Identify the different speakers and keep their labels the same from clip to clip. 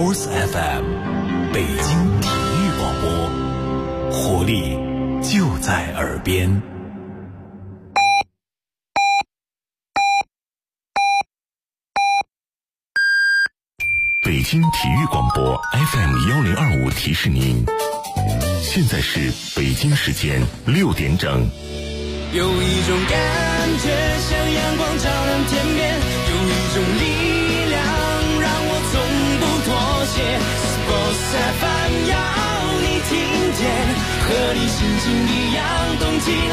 Speaker 1: Force FM， 北京体育广播，活力就在耳边。北京体育广播 FM1025提示您，现在是北京时间6点整。
Speaker 2: 有一种感觉像阳光照亮天边，有一种力量让我从不妥协。Sports FM 要你听见，和你心情一样动起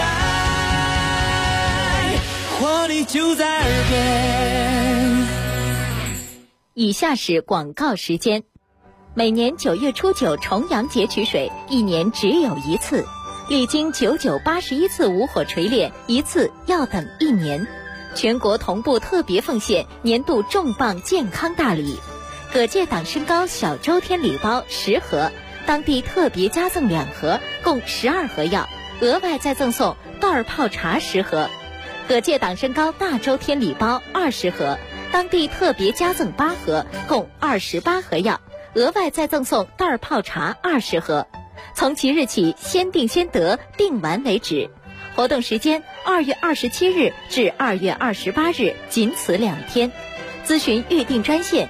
Speaker 2: 来，活力就在耳边。
Speaker 3: 以下是广告时间。每年9月初9重阳节取水，一年只有一次，历经9981次无火锤炼，一次要等1年。全国同步特别奉献年度重磅健康大礼：葛芥党参膏小周天礼包10盒，当地特别加赠2盒，共12盒药，额外再赠送袋儿泡茶10盒；葛芥党参膏大周天礼包20盒，当地特别加赠8盒，共28盒药，额外再赠送袋儿泡茶20盒。从即日起，先订先得，订完为止。活动时间2月27日至2月28日，仅此2天。咨询预订专线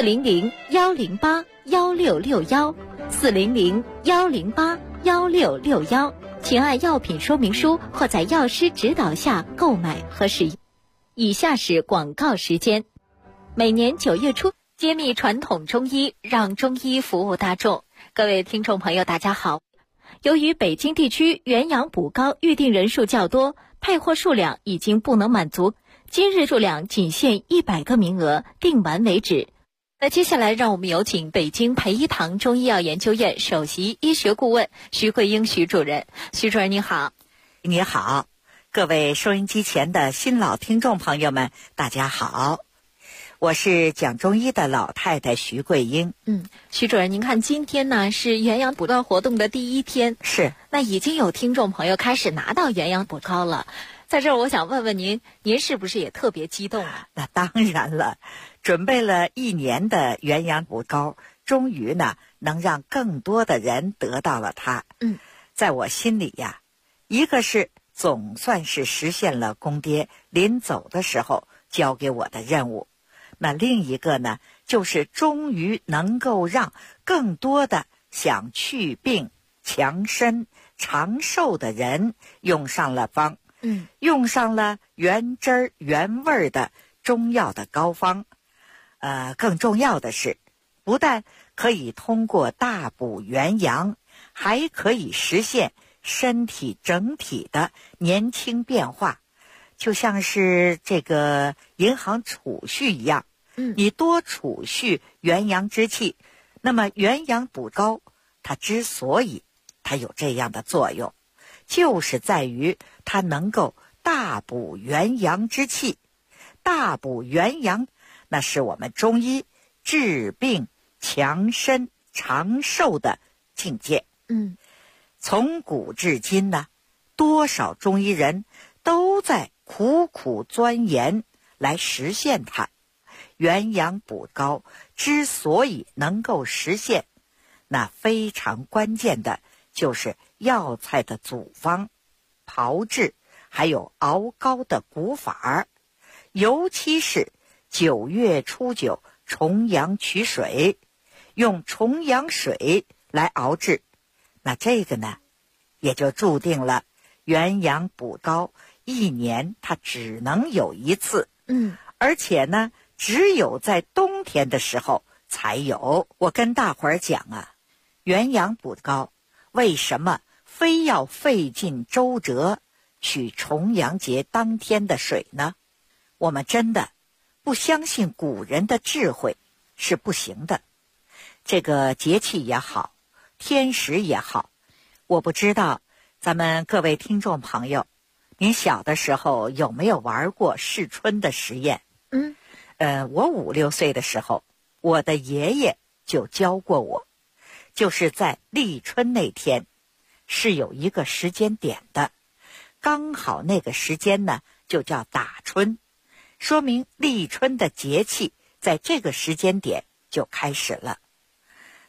Speaker 3: 400-108-1661，400-108-1661，请按药品说明书或在药师指导下购买和使用。以下是广告时间。每年9月初，揭秘传统中医，让中医服务大众。各位听众朋友大家好，由于北京地区元阳补膏预订人数较多，配货数量已经不能满足，今日数量仅限100个名额，订完为止。那接下来让我们有请北京培一堂中医药研究院首席医学顾问徐桂英徐主任。徐主任你好。
Speaker 4: 你好，各位收音机前的新老听众朋友们大家好，我是讲中医的老太太徐桂英。
Speaker 3: 徐主任，您看今天呢是元阳补膏活动的第1天，
Speaker 4: 是，
Speaker 3: 那已经有听众朋友开始拿到元阳补膏了。在这儿我想问问您是不是也特别激动啊？
Speaker 4: 那当然了，准备了1年的元阳补膏，终于呢能让更多的人得到了它。在我心里呀，一个是总算是实现了公爹临走的时候交给我的任务，那另一个呢，就是终于能够让更多的想去病、强身、长寿的人用上了方，用上了原汁儿原味儿的中药的膏方。更重要的是，不但可以通过大补元阳，还可以实现身体整体的年轻变化，就像是这个银行储蓄一样，你多储蓄元阳之气。那么元阳补膏它之所以它有这样的作用，就是在于它能够大补元阳之气。大补元阳，那是我们中医治病强身长寿的境界。从古至今呢，多少中医人都在苦苦钻研来实现它。元阳补膏之所以能够实现，那非常关键的就是药材的组方、炮制，还有熬膏的古法，尤其是9月初9重阳取水，用重阳水来熬制。那这个呢，也就注定了元阳补膏1年它只能有1次，而且呢，只有在冬天的时候才有。我跟大伙儿讲啊，元阳补膏为什么非要费尽周折取重阳节当天的水呢？我们真的不相信古人的智慧是不行的。这个节气也好，天时也好，我不知道咱们各位听众朋友，您小的时候有没有玩过试春的实验？我5、6岁的时候，我的爷爷就教过我，就是在立春那天是有一个时间点的，刚好那个时间呢就叫打春，说明立春的节气在这个时间点就开始了。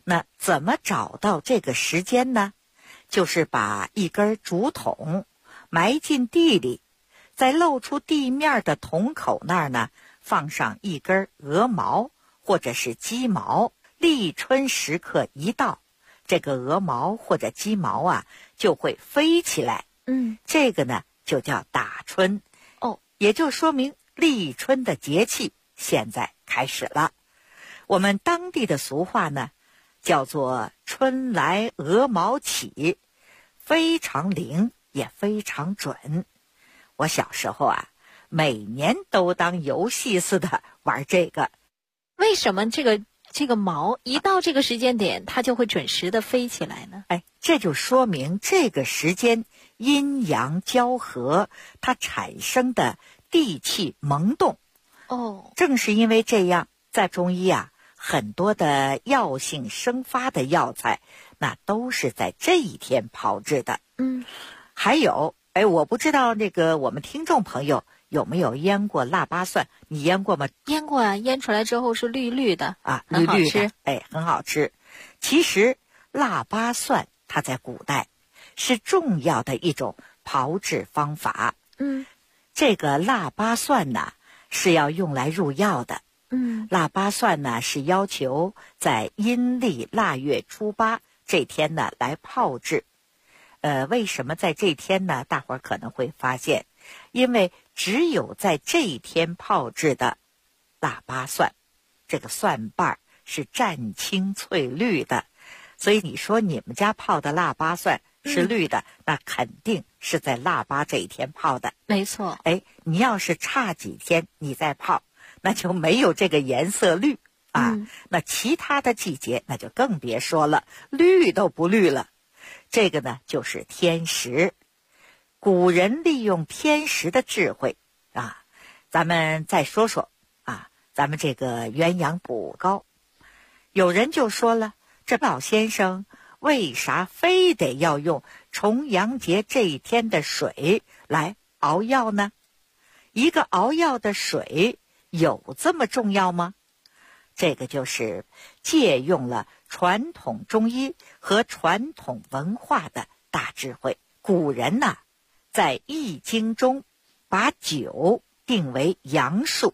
Speaker 4: 那怎么找到这个时间呢？就是把一根竹筒埋进地里，在露出地面的筒口那儿呢，放上一根鹅毛或者是鸡毛，立春时刻一到，这个鹅毛或者鸡毛啊就会飞起来。这个呢就叫打春。也就说明立春的节气现在开始了。我们当地的俗话呢叫做春来鹅毛起，非常灵也非常准。我小时候啊，每年都当游戏似的玩这个。
Speaker 3: 为什么这个毛一到这个时间点它就会准时的飞起来呢？
Speaker 4: 这就说明这个时间阴阳交合，它产生的地气萌动。正是因为这样，在中医啊，很多的药性生发的药材那都是在这一天炮制的。还有我不知道那个我们听众朋友有没有腌过腊八蒜？你腌过吗？
Speaker 3: 腌过啊，腌出来之后是绿绿的
Speaker 4: 啊，
Speaker 3: 很好吃。
Speaker 4: 绿绿的，很好吃。其实腊八蒜它在古代是重要的一种炮制方法。这个腊八蒜呢是要用来入药的。腊八蒜呢是要求在阴历腊月初8这天呢来炮制。为什么在这天呢？大伙儿可能会发现，因为只有在这一天炮制的腊八蒜，这个蒜瓣是湛青翠绿的，所以你说你们家泡的腊八蒜是绿的，那肯定是在腊八这一天泡的。
Speaker 3: 没错。
Speaker 4: 你要是差几天你再泡，那就没有这个颜色绿啊。那其他的季节那就更别说了，绿都不绿了。这个呢就是天时。古人利用天时的智慧啊，咱们再说说啊，咱们这个元阳补膏。有人就说了，这老先生为啥非得要用重阳节这一天的水来熬药呢？一个熬药的水有这么重要吗？这个就是借用了传统中医和传统文化的大智慧。古人呢，在易经中把9定为阳数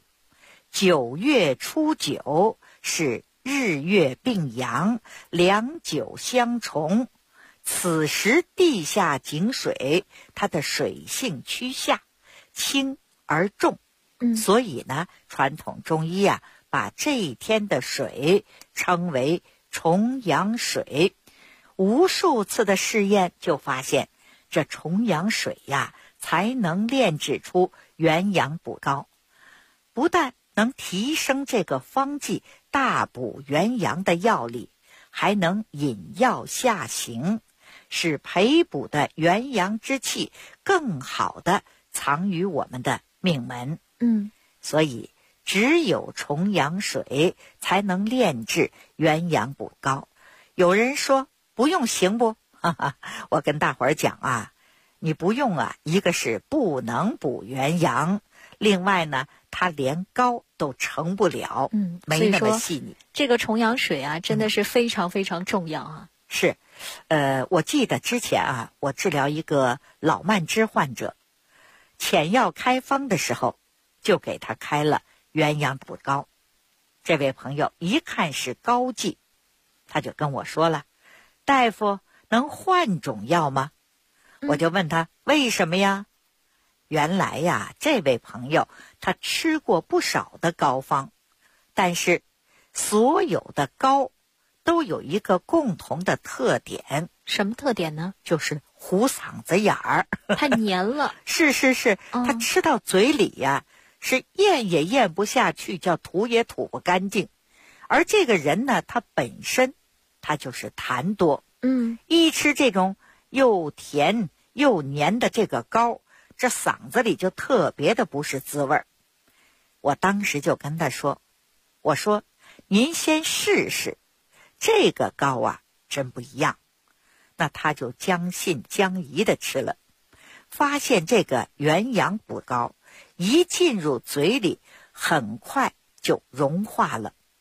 Speaker 4: ，9月初9是日月并阳，两九相重。此时地下井水它的水性趋下，轻而重，所以呢，传统中医啊把这一天的水称为重阳水。无数次的试验就发现，这重阳水呀才能炼制出元阳补膏，不但能提升这个方剂大补元阳的药力，还能引药下行，使培补的元阳之气更好地藏于我们的命门。所以只有重阳水才能炼制元阳补膏。有人说不用行不？我跟大伙儿讲啊，你不用啊，一个是不能补元阳，另外呢它连膏都成不了，没那么细腻。
Speaker 3: 这个重阳水啊真的是非常非常重要啊。
Speaker 4: 是，我记得之前啊，我治疗一个老慢支患者，浅药开方的时候就给他开了元阳补膏。这位朋友一看是膏剂，他就跟我说了，大夫能换种药吗？我就问他为什么呀？原来呀，这位朋友他吃过不少的膏方，但是所有的膏都有一个共同的特点。
Speaker 3: 什么特点呢？
Speaker 4: 就是糊嗓子眼儿，
Speaker 3: 太黏了。
Speaker 4: 是，他吃到嘴里呀，是咽也咽不下去，叫吐也吐不干净。而这个人呢，他本身他就是痰多，一吃这种又甜又黏的这个膏，这嗓子里就特别的不是滋味儿。我当时就跟他说，我说您先试试这个膏啊，真不一样。那他就将信将疑的吃了，发现这个元阳补膏一进入嘴里，很快就融化了，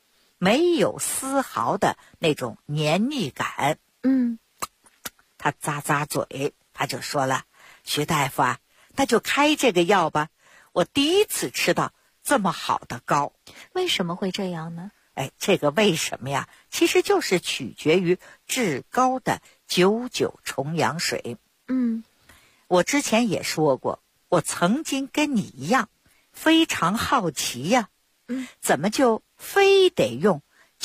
Speaker 4: 没有丝毫的那种黏腻感。他咂嘴，他就说了，徐大夫啊，那就开这个药吧，我第一次吃到这么好的膏。
Speaker 3: 为什么会这样呢？
Speaker 4: 这个为什么呀？其实就是取决于治膏的99重阳水。我之前也说过，我曾经跟你一样非常好奇呀，怎么就非得用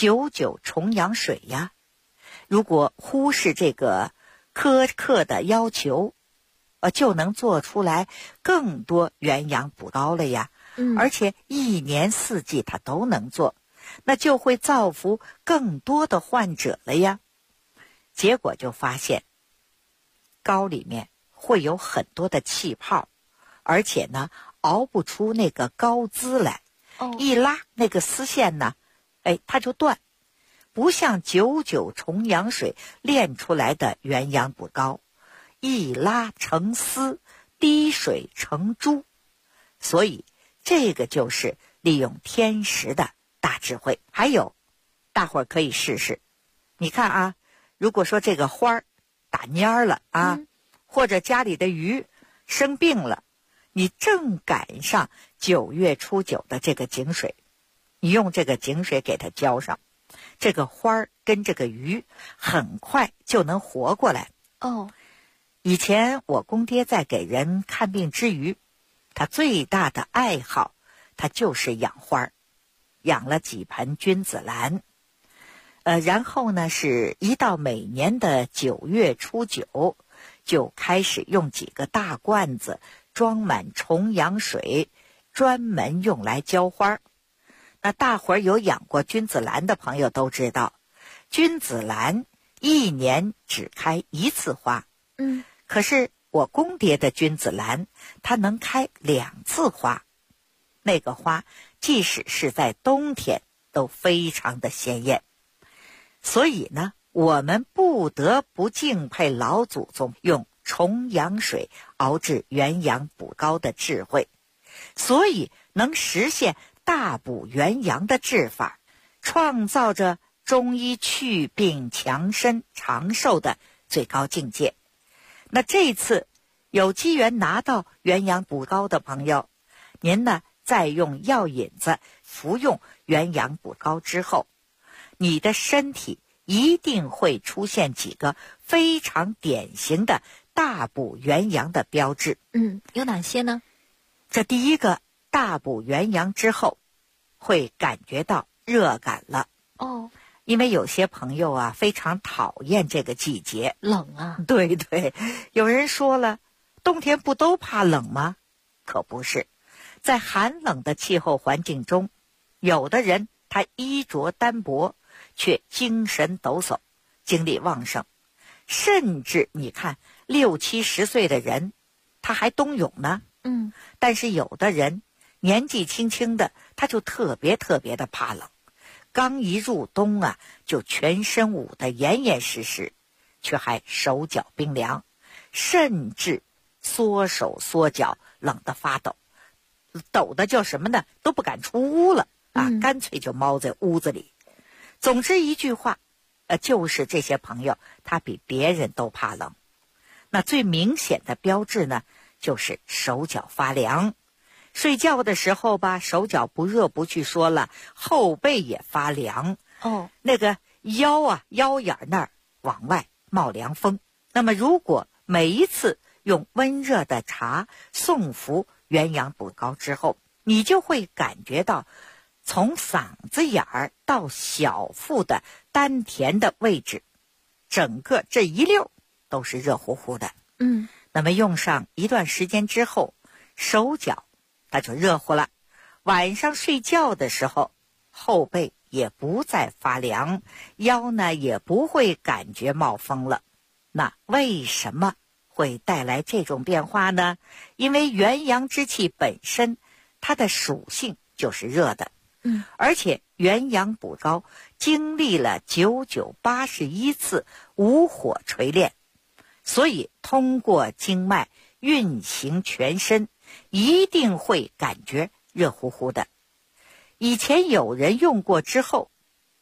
Speaker 4: 99重阳水呀？如果忽视这个苛刻的要求，就能做出来更多元阳补膏了呀。而且一年四季它都能做，那就会造福更多的患者了呀。结果就发现膏里面会有很多的气泡，而且呢熬不出那个膏滋来。一拉那个丝线呢，它就断，不像99重阳水炼出来的元阳补膏，一拉成丝，滴水成珠。所以这个就是利用天时的大智慧。还有，大伙儿可以试试，你看啊，如果说这个花儿打蔫了啊，或者家里的鱼生病了，你正赶上9月初9的这个井水，你用这个井水给它浇上，这个花儿跟这个鱼很快就能活过来。以前我公爹在给人看病之余，他最大的爱好，他就是养花，养了几盆君子兰。然后呢，是一到每年的9月初9，就开始用几个大罐子装满重阳水，专门用来浇花。那大伙儿有养过君子兰的朋友都知道，君子兰一年只开一次花。可是我公爹的君子兰，它能开2次花。那个花即使是在冬天都非常的鲜艳。所以呢，我们不得不敬佩老祖宗用重阳水熬制元阳补膏的智慧，所以能实现大补元阳的治法，创造着中医祛病强身长寿的最高境界。那这次有机缘拿到元阳补膏的朋友，您呢再用药引子服用元阳补膏之后，你的身体一定会出现几个非常典型的大补元阳的标志。
Speaker 3: 有哪些呢？
Speaker 4: 这第一个，大补元阳之后会感觉到热感了。因为有些朋友啊非常讨厌这个季节，
Speaker 3: 冷啊。
Speaker 4: 对，有人说了，冬天不都怕冷吗？可不是，在寒冷的气候环境中，有的人他衣着单薄，却精神抖擞，精力旺盛，甚至你看60、70岁的人他还冬泳呢。但是有的人年纪轻轻的，他就特别的怕冷，刚一入冬啊，就全身捂得严严实实，却还手脚冰凉，甚至缩手缩脚，冷得发抖，抖的叫什么呢？都不敢出屋了啊，干脆就猫在屋子里。总之一句话，就是这些朋友他比别人都怕冷。那最明显的标志呢，就是手脚发凉。睡觉的时候吧，手脚不热不去说了，后背也发凉。那个腰眼那儿往外冒凉风。那么如果每一次用温热的茶送服元阳补膏之后，你就会感觉到从嗓子眼儿到小腹的丹田的位置，整个这一溜都是热乎乎的。那么用上一段时间之后，手脚它就热乎了，晚上睡觉的时候，后背也不再发凉，腰呢也不会感觉冒风了。那为什么会带来这种变化呢？因为元阳之气本身它的属性就是热的，而且元阳补膏经历了9981次无火锤炼，所以通过经脉运行全身，一定会感觉热乎乎的。以前有人用过之后，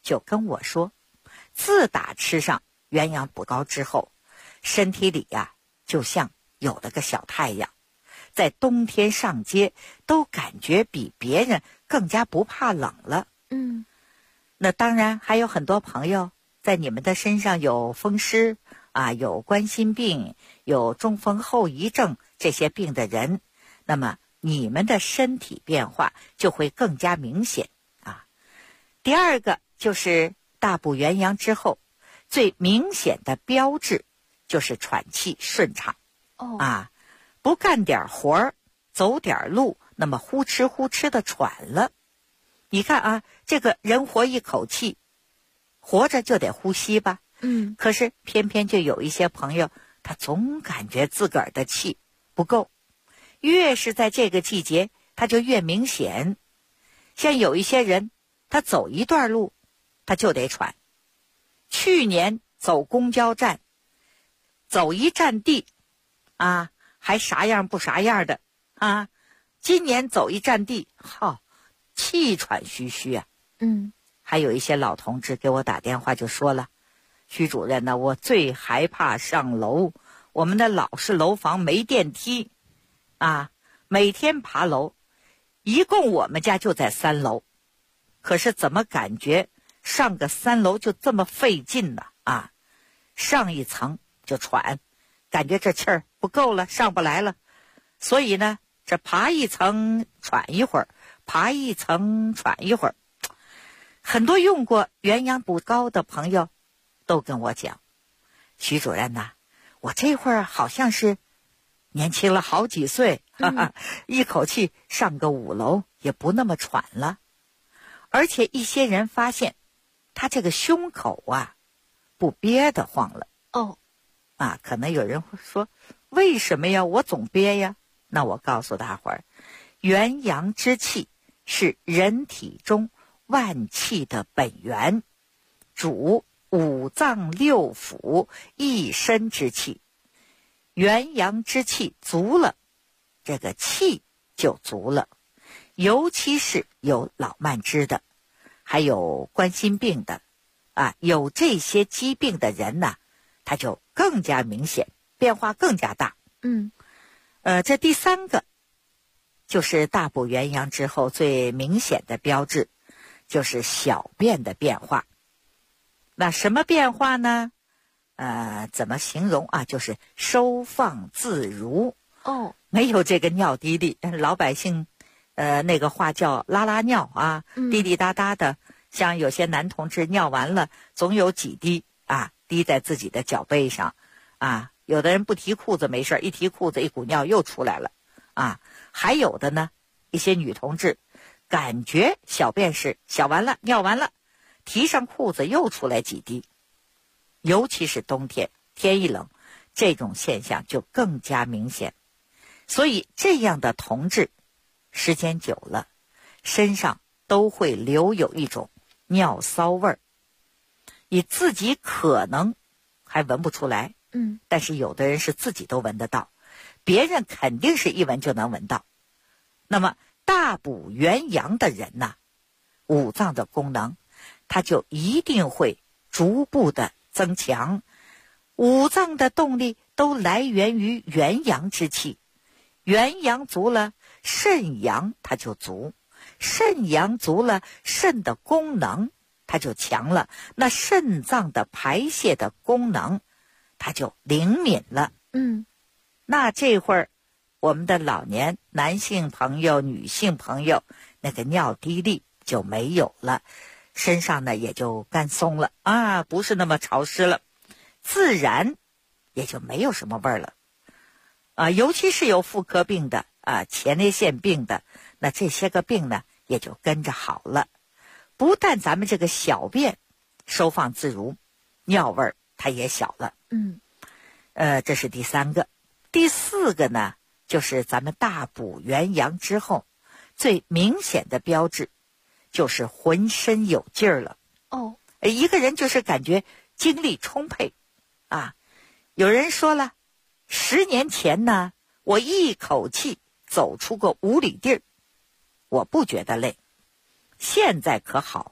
Speaker 4: 就跟我说，自打吃上元阳补膏之后，身体里呀就像有了个小太阳，在冬天上街都感觉比别人更加不怕冷了。那当然还有很多朋友在你们的身上有风湿啊，有冠心病，有中风后遗症这些病的人，那么你们的身体变化就会更加明显啊。第二个就是大补元阳之后最明显的标志就是喘气顺畅。不干点活儿，走点路，那么呼哧呼哧的喘了。你看啊，这个人活一口气，活着就得呼吸吧。可是偏偏就有一些朋友，他总感觉自个儿的气不够，越是在这个季节，他就越明显。像有一些人，他走一段路，他就得喘。去年走公交站，走一站地，啊，还啥样不啥样的啊！今年走一站地，气喘吁吁啊。还有一些老同志给我打电话就说了，徐主任呢，我最害怕上楼，我们的老式楼房没电梯啊，每天爬楼，一共我们家就在3楼，可是怎么感觉上个3楼就这么费劲呢？啊，上一层就喘，感觉这气儿不够了，上不来了，所以呢，这爬一层喘一会儿，爬一层喘一会儿。很多用过元阳补膏的朋友都跟我讲，徐主任呐，我这会儿好像是年轻了好几岁，一口气上个5楼也不那么喘了。而且一些人发现他这个胸口啊不憋得慌了。可能有人会说，为什么呀？我总憋呀。那我告诉大伙儿，元阳之气是人体中万气的本源，主5脏6腑一身之气。元阳之气足了，这个气就足了。尤其是有老慢支的，还有冠心病的有这些疾病的人呢，他就更加明显，变化更加大。这第3个就是大补元阳之后最明显的标志，就是小便的变化。那什么变化呢？怎么形容啊？就是收放自如。没有这个尿滴滴，老百姓那个话叫拉拉尿啊，滴滴答答的。像有些男同志尿完了，总有几滴滴在自己的脚背上有的人不提裤子没事，一提裤子一股尿又出来了还有的呢，一些女同志感觉小便是小完了尿完了，提上裤子又出来几滴。尤其是冬天天一冷，这种现象就更加明显。所以这样的同志时间久了，身上都会留有一种尿骚味儿，你自己可能还闻不出来，但是有的人是自己都闻得到，别人肯定是一闻就能闻到。那么大补元阳的人呢，五脏的功能它就一定会逐步的增强。五脏的动力都来源于元阳之气，元阳足了，肾阳它就足，肾阳足了，肾的功能它就强了，那肾脏的排泄的功能它就灵敏了。那这会儿我们的老年男性朋友女性朋友那个尿滴粒就没有了，身上呢也就干松了不是那么潮湿了，自然也就没有什么味儿了尤其是有妇科病的前列腺病的，那这些个病呢也就跟着好了。不但咱们这个小便收放自如，尿味儿它也小了。这是第三个。第四个呢，就是咱们大补元阳之后最明显的标志，就是浑身有劲儿了。一个人就是感觉精力充沛有人说了，10年前呢，我一口气走出个5里地儿，我不觉得累。现在可好，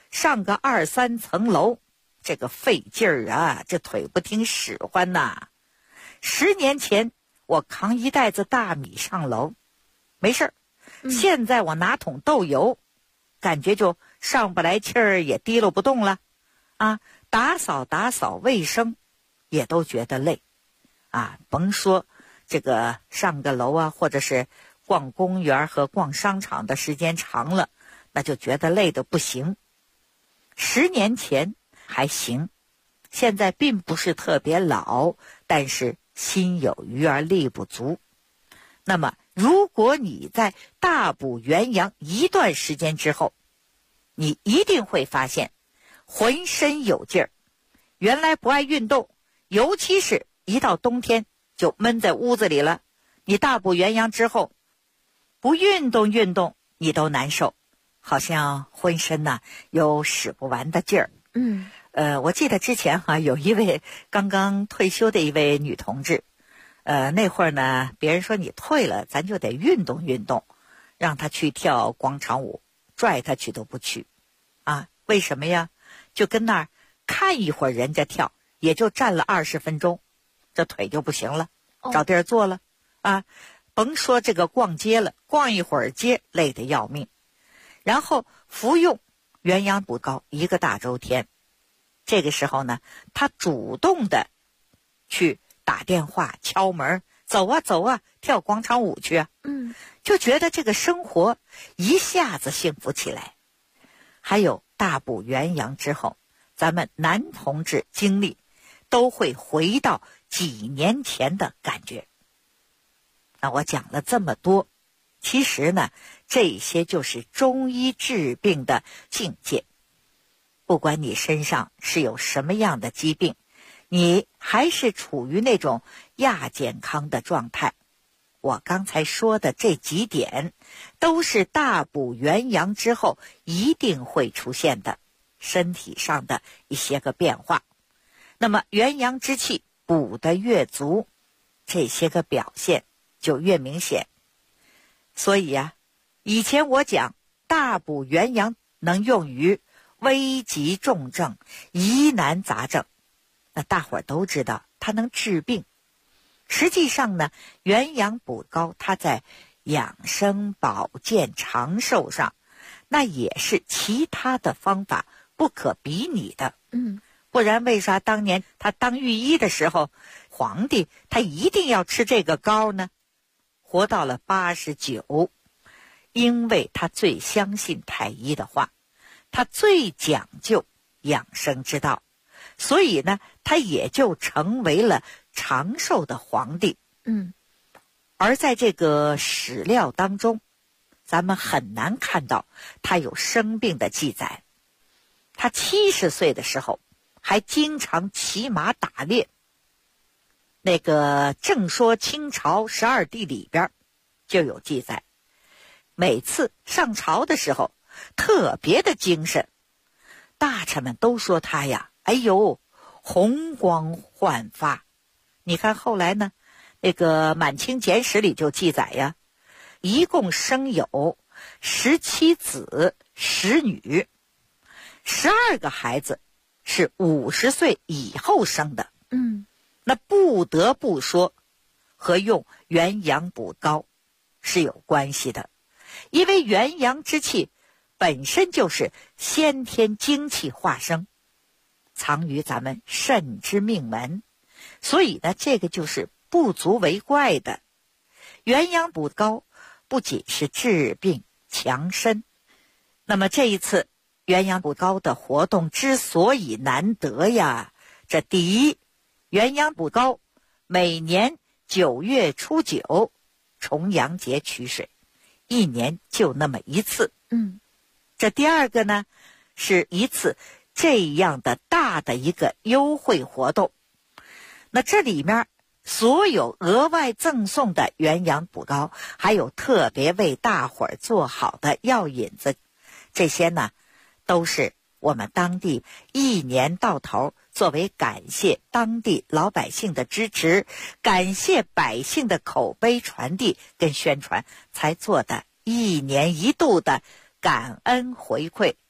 Speaker 4: 上个2、3层楼，这个费劲儿啊，这腿不听使唤呐。10年前我扛一袋子大米上楼，没事儿。现在我拿桶豆油，感觉就上不来气儿，也提溜不动了。啊，打扫卫生，也都觉得累。啊，甭说这个上个楼啊，或者是逛公园和逛商场的时间长了，那就觉得累得不行。10年前还行，现在并不是特别老，但是心有余而力不足。那么如果你在大补元阳一段时间之后，你一定会发现浑身有劲儿。原来不爱运动，尤其是一到冬天就闷在屋子里了，你大补元阳之后不运动你都难受，好像浑身呐有使不完的劲儿。我记得之前有一位刚刚退休的一位女同志，那会儿呢，别人说你退了，咱就得运动运动，让她去跳广场舞，拽她去都不去。啊，为什么呀？就跟那儿看一会儿人家跳，也就站了20分钟，这腿就不行了，找地儿坐了。啊，甭说这个逛街了，逛一会儿街累得要命。然后服用元阳补膏1个大周天，这个时候呢，他主动的去打电话敲门，走啊，跳广场舞去啊。就觉得这个生活一下子幸福起来。还有大补元阳之后，咱们男同志经历都会回到几年前的感觉。那我讲了这么多，其实呢，这些就是中医治病的境界。不管你身上是有什么样的疾病，你还是处于那种亚健康的状态，我刚才说的这几点都是大补元阳之后一定会出现的身体上的一些个变化。那么元阳之气补得越足，这些个表现就越明显。所以啊，以前我讲大补元阳能用于危急重症、疑难杂症，那大伙儿都知道它能治病。实际上呢，元阳补膏它在养生保健长寿上，那也是其他的方法不可比拟的。不然为啥当年他当御医的时候，皇帝他一定要吃这个膏呢？活到了89，因为他最相信太医的话，他最讲究养生之道，所以呢，他也就成为了长寿的皇帝。而在这个史料当中，咱们很难看到他有生病的记载。他70岁的时候还经常骑马打猎。那个《正说清朝12帝》里边就有记载，每次上朝的时候特别的精神，大臣们都说他呀，哎呦，红光焕发。你看后来呢，那个《满清简史》里就记载呀，一共生有17子10女，12个孩子是50岁以后生的。那不得不说和用元阳补膏是有关系的，因为元阳之气本身就是先天精气化生，藏于咱们肾之命门，所以呢，这个就是不足为怪的。元阳补膏不仅是治病强身，那么这一次元阳补膏的活动之所以难得呀，这第一，元阳补膏每年9月初9重阳节取水，1年就那么一次。这第二个呢，是一次这样的大的一个优惠活动。那这里面所有额外赠送的元阳补膏，还有特别为大伙儿做好的药引子，这些呢都是我们当地1年到头作为感谢当地老百姓的支持，感谢百姓的口碑传递跟宣传才做的1年1度的感恩回馈。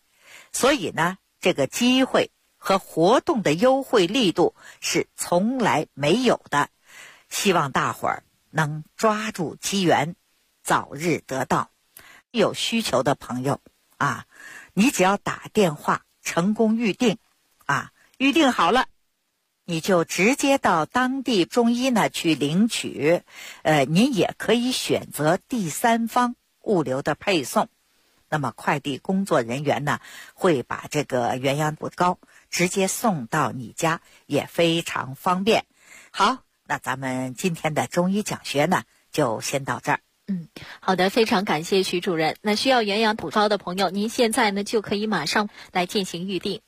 Speaker 4: 所以呢，这个机会和活动的优惠力度是从来没有的。希望大伙儿能抓住机缘，早日得到。有需求的朋友啊，你只要打电话成功预定啊，预定好了，你就直接到当地中医呢去领取。您也可以选择第三方物流的配送。那么快递工作人员呢，会把这个元阳补膏直接送到你家，也非常方便。好，那咱们今天的中医讲学呢，就先到这儿。
Speaker 3: 好的，非常感谢徐主任。那需要元阳补膏的朋友，您现在呢就可以马上来进行预定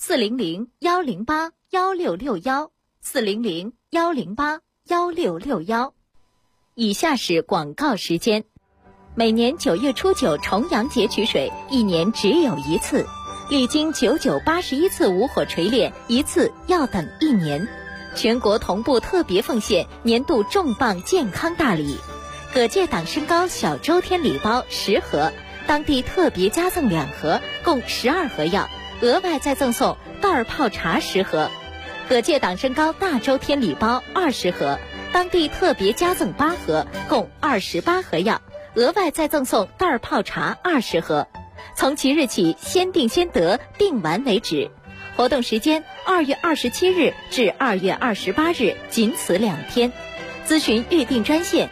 Speaker 3: ，400-108-1661，400-108-1661。以下是广告时间。每年9月初9重阳节取水，一年只有一次，历经9981次无火锤炼，一次要等1年。全国同步特别奉献年度重磅健康大礼。葛芥党参膏小周天礼包10盒，当地特别加赠2盒，共12盒药，额外再赠送袋儿泡茶10盒。葛芥党参膏大周天礼包20盒，当地特别加赠8盒，共28盒药，额外再赠送袋儿泡茶20盒。从即日起，先订先得，订完为止。活动时间2月27日至2月28日，仅此2天。咨询预订专线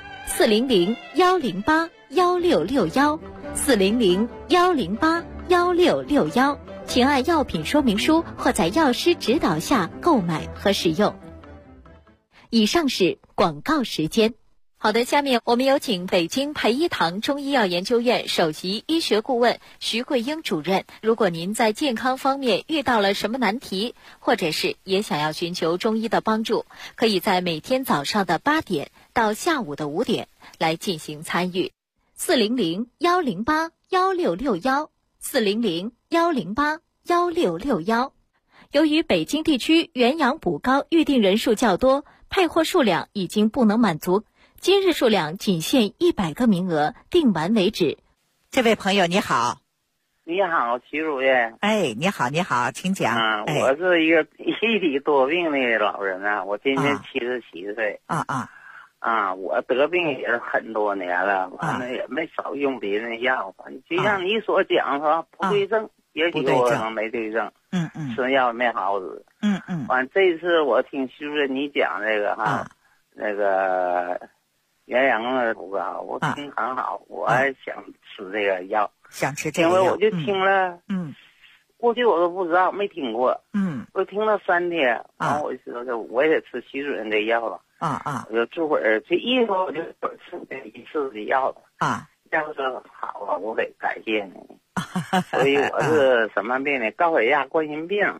Speaker 3: 400-108-1661，400-108-1661，请按药品说明书或在药师指导下购买和使用。以上是广告时间。好的，下面我们有请北京培一堂中医药研究院首席医学顾问徐桂英主任。如果您在健康方面遇到了什么难题，或者是也想要寻求中医的帮助，可以在每天早上的8点到下午的5点来进行参与。400-108-1661，400-108-1661。由于北京地区元阳补膏预订人数较多，配货数量已经不能满足，今日数量仅限100个名额，订完为止。
Speaker 4: 这位朋友你好。
Speaker 5: 你好，徐主任。
Speaker 4: 哎，你好，你好，请讲。
Speaker 5: 我是一个一体多病的老人啊，我今年77岁。我得病也是很多年了，完了也没少用别人的药，就像你所讲说不对症，也许我可能没对症。吃药也没好使。完这次我听徐主任你讲这个那个元阳的补膏，我听很好，我还想吃这个药。
Speaker 4: 想吃这个药，
Speaker 5: 因为我就听了，过去我都不知道，没听过，我听了3天，然后我说我也吃徐主任的药了，我就这会儿这一说我就吃这一次的药了，要是好了，我得感谢你，所以我是什么病呢？高血压、冠心病，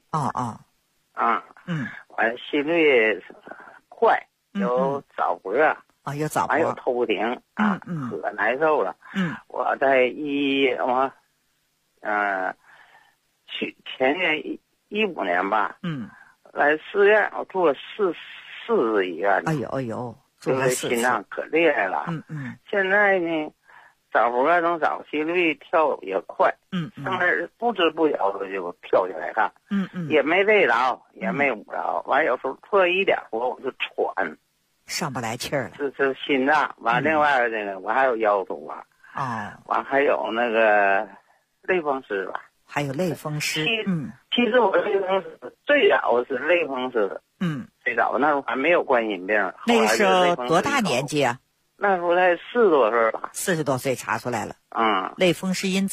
Speaker 5: 完心率快，有早搏。
Speaker 4: 有早搏，
Speaker 5: 还有头顶可难受了。我在前年15年吧，来4院，我住了4次医院。
Speaker 4: 哎呦，
Speaker 5: 就是心脏可厉害了。现在呢，早搏能早，心率跳也快。上面不知不觉的就跳起来看。也没累着，也没捂着，完有时候错一点活我就喘。
Speaker 4: 上不来气儿了，
Speaker 5: 这是心脏。完，另外这个我还有腰突啊，完还有那个类风湿吧，
Speaker 4: 还有类风湿。
Speaker 5: 其实我类风湿最早是类风湿，最早那时候还没有冠心病。
Speaker 4: 那个时候多大年纪啊？
Speaker 5: 那时候才40多岁吧，
Speaker 4: 40多岁查出来了。
Speaker 5: 类
Speaker 4: 风湿因子。